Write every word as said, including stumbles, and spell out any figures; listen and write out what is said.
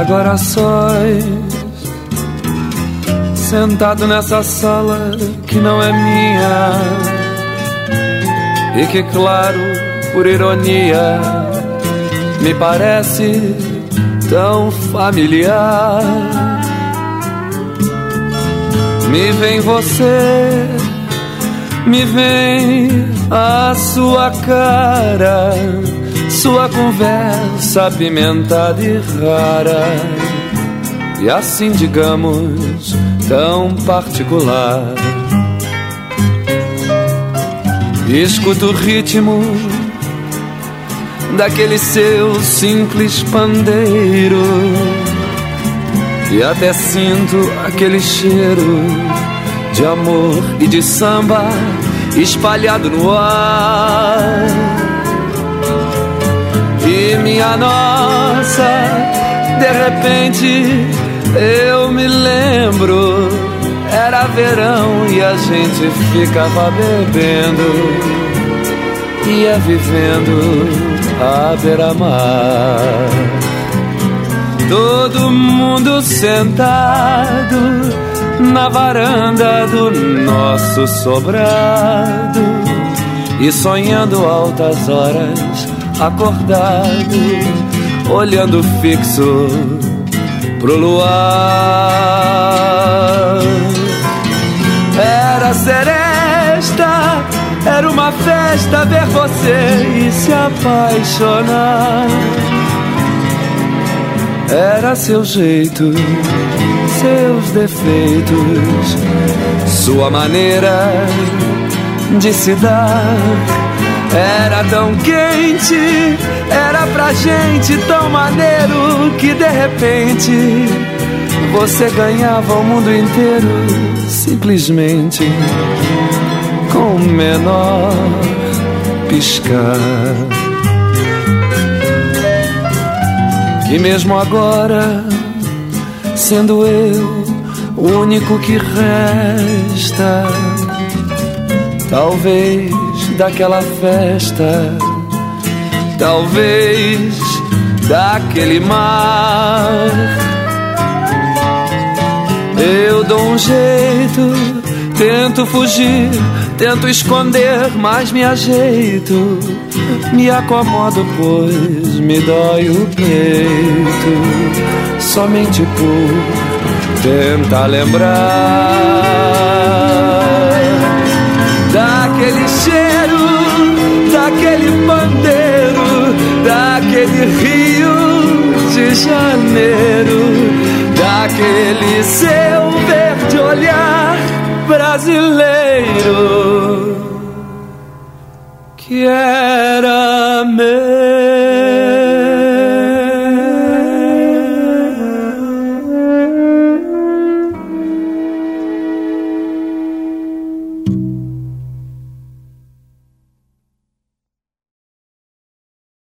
agora sós, sentado nessa sala que não é minha, e que, claro, por ironia, me parece tão familiar. Me vem você, me vem a sua cara, sua conversa apimentada e rara, e assim, digamos, tão particular. Escuto o ritmo daquele seu simples pandeiro, e até sinto aquele cheiro de amor e de samba espalhado no ar. E minha nossa, de repente eu me lembro, era verão e a gente ficava bebendo, ia vivendo à beira-mar. Todo mundo sentado na varanda do nosso sobrado, e sonhando altas horas, acordado, olhando fixo pro luar. Era seresta, era uma festa ver você e se apaixonar. Era seu jeito, seus defeitos, sua maneira de se dar. Era tão quente, era pra gente tão maneiro, que de repente você ganhava o mundo inteiro, simplesmente com o menor piscar. E mesmo agora, sendo eu o único que resta, talvez daquela festa, talvez daquele mar, eu dou um jeito, tento fugir, tento esconder, mas me ajeito, me acomodo, pois me dói o peito, somente por tentar lembrar daquele cheiro, daquele pandeiro, daquele Rio de Janeiro, daquele seu verde olhar brasileiro que era meu.